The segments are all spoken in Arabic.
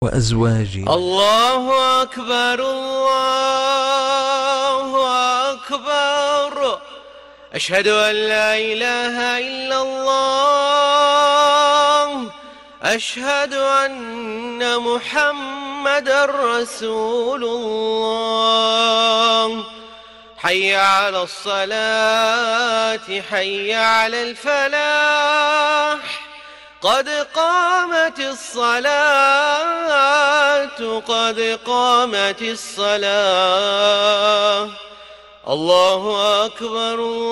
وأزواجه. الله أكبر الله أكبر. أشهد أن لا إله إلا الله. أشهد أن محمدًا رسول الله. حي على الصلاة حي على الفلاح. قد قامت الصلاة قد قامت الصلاة. الله أكبر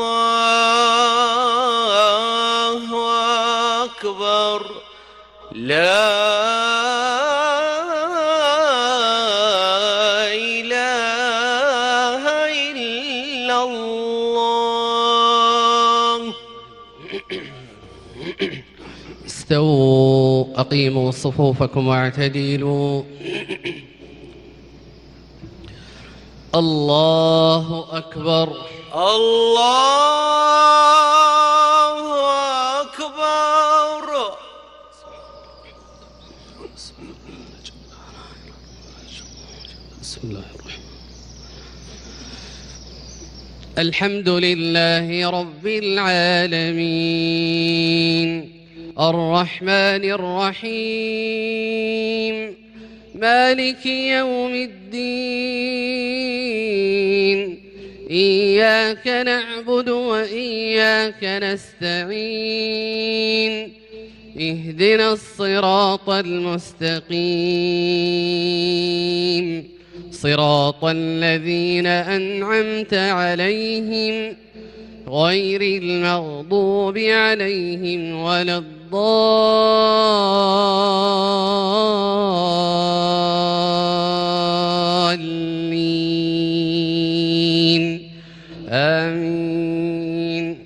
الله أكبر. لا إله إلا الله. استووا أقيموا صفوفكم واعتدلوا. الله أكبر الله أكبر. بسم الله الرحمن. الحمد لله رب العالمين الرحمن الرحيم مالك يوم الدين. إياك نعبد وإياك نستعين. اهدنا الصراط المستقيم صراط الذين أنعمت عليهم غير المغضوب عليهم ولا الضالين. آمين.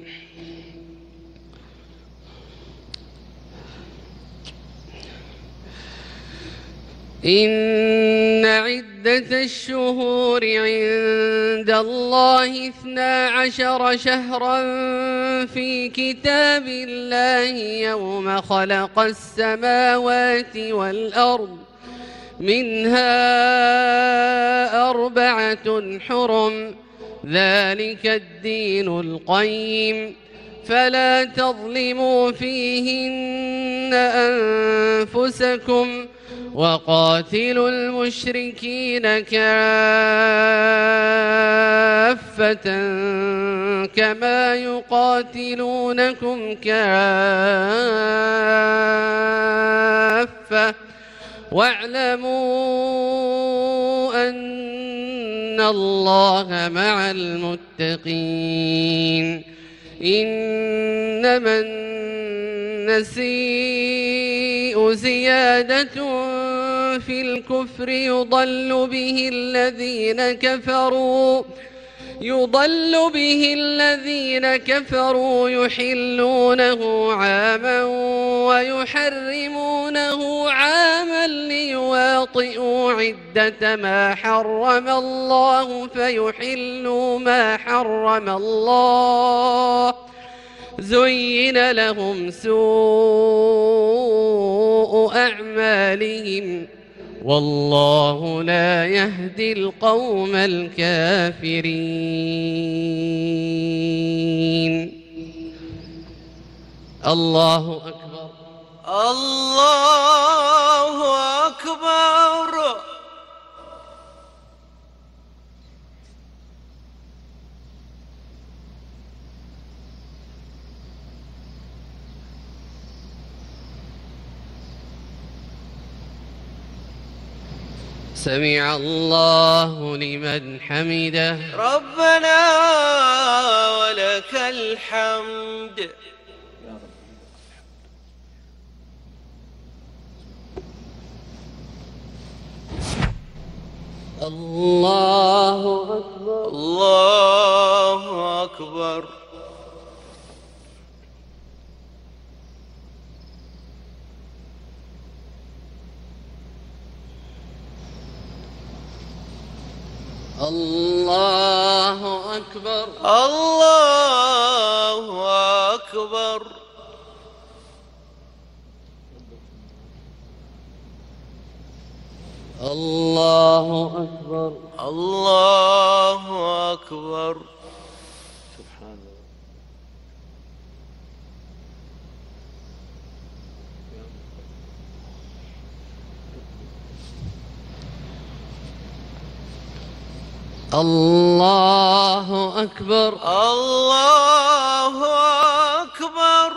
إن عدة الشهور عند الله 12 شهرا في كتاب الله يوم خلق السماوات والأرض منها 4 حرم ذلك الدين القيم فلا تظلموا فيهن أنفسكم وقاتلوا المشركين كافة كما يقاتلونكم كافة واعلموا أن الله مع المتقين. إنما النسيء زيادة في الكفر يضل به الذين كفروا يحلونه عاما ويحرمونه عاما ليواطئوا عدة ما حرم الله فيحلوا ما حرم الله. زين لهم سوء أعمالهم والله لا يهدي القوم الكافرين. الله أكبر الله أكبر. سمع الله لمن حمده. ربنا ولك الحمد. الله أكبر الله أكبر. الله أكبر الله أكبر. الله أكبر. الله أكبر. سبحان الله. الله أكبر. الله أكبر.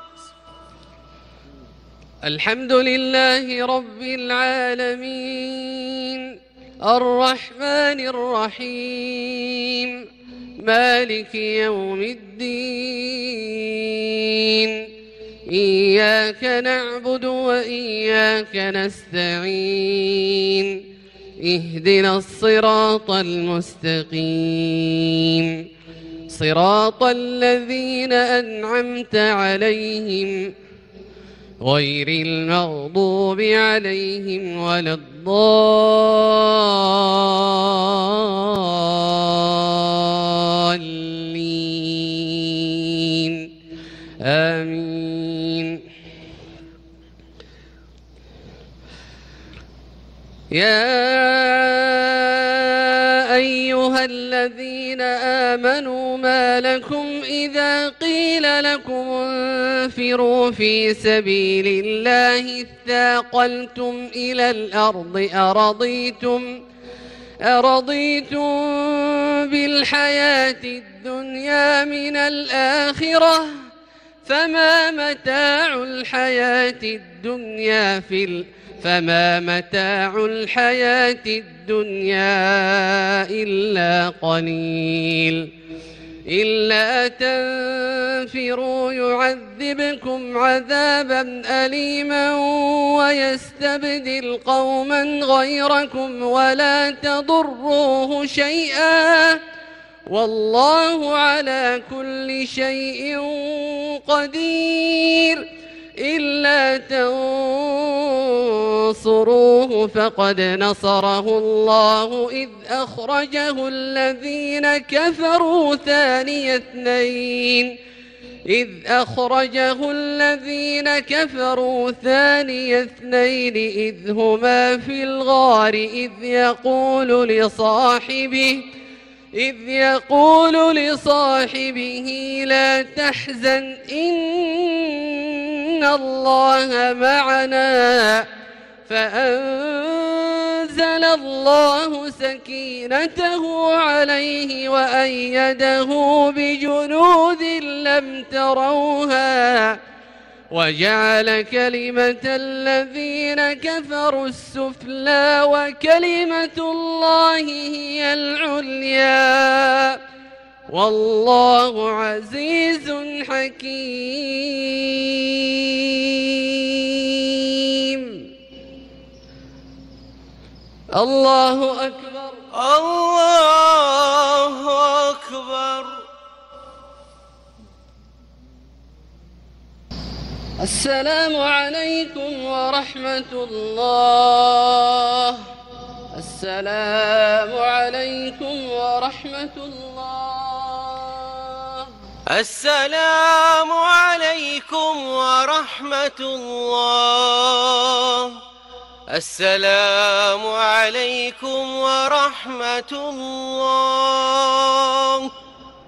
الحمد لله رب العالمين الرحمن الرحيم مالك يوم الدين إياك نعبد وإياك نستعين اهدنا الصراط المستقيم صراط الذين أنعمت عليهم غير المغضوب عليهم ولا الضالين آمين. يا أيها الذين آمنوا ما لكم إذا قيل لكم انفروا في سبيل الله اثاقلتم إلى الأرض أرضيتم بالحياة الدنيا من الآخرة فما متاع الحياة الدنيا إلا قليل. إلا تنفروا يعذبكم عذابا أليما ويستبدل قوما غيركم ولا تضروه شيئا والله على كل شيء قدير. إلا تنصروه فقد نصره الله إذ أخرجه الذين كفروا ثاني اثنين إذ هما في الغار إذ يقول لصاحبه لا تحزن إن الله معنا فأنزل الله سكينته عليه وأيده بجنود لم تروها وجعل كلمة الذين كفروا السفلى وكلمة الله هي العليا والله عزيز حكيم. الله أكبر. الله أكبر. السلام عليكم ورحمة الله. السلام عليكم ورحمة الله. السلام عليكم ورحمة الله. السلام عليكم ورحمة الله.